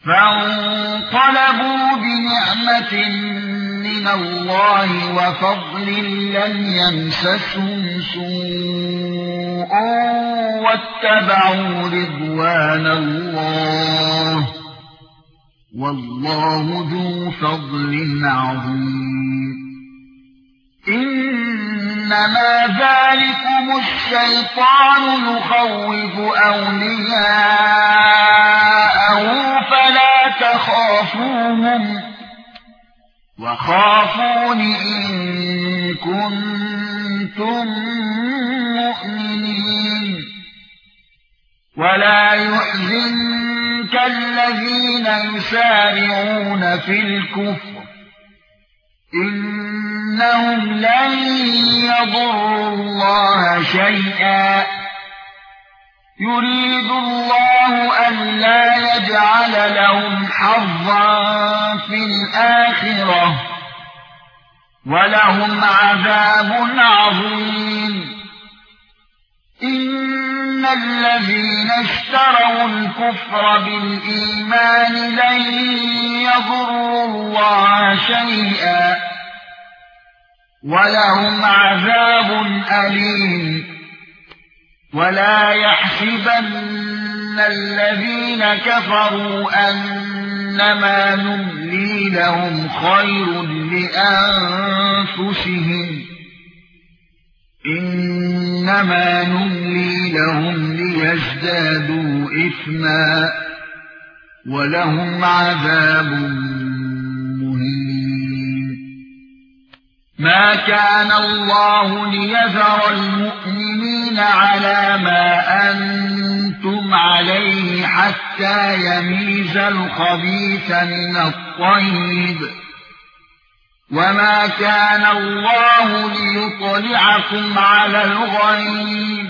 فانقلبوا بنعمة من الله وفضل لم يمسسهم سوء واتبعوا رضوان الله والله ذو فضل عظيم. إنما ذلكم الشيطان يخوف أولياءه فلا تخافوهم وخافون إن كنتم مؤمنين. ولا يحزنك الذين يسارعون في الكفر إنهم لن يضروا الله شيئا يريد الله ألا يجعل لهم حظا في الآخرة ولهم عذاب عظيم. إن الذين اشتروا الكفر بالإيمان لن يضروا الله شيئا ولهم عذاب أليم. ولا يحسبن الذين كفروا أنما نملي لهم خير لأنفسهم إنما نملي لهم ليزدادوا إثما ولهم عذاب مهين. ما كان الله ليذر المؤمنين على ما أنتم عليه حتى يميز الخبيث من الطيب وما كان الله ليطلعكم على الغيب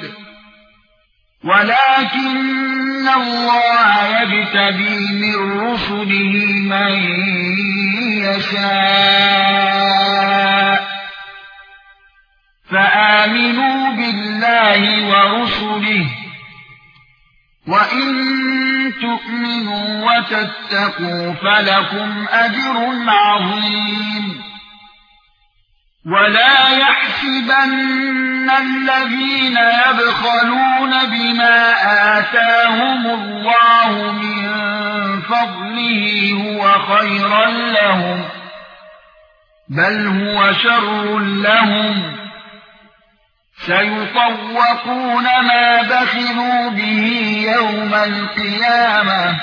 ولكن الله يجتبي من رسله من يشاء فآمنوا بالله ورسله وإن تؤمنوا وتتقوا فلكم أجر عظيم. ولا يحسبن الذين يبخلون بما آتاهم الله من فضله هو خيرا لهم بل هو شر لهم سيطوقون ما بخلوا به يوم القيامة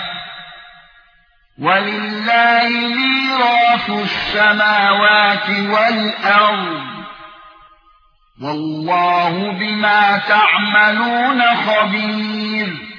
ولله ميراث السماوات والأرض والله بما تعملون خبير.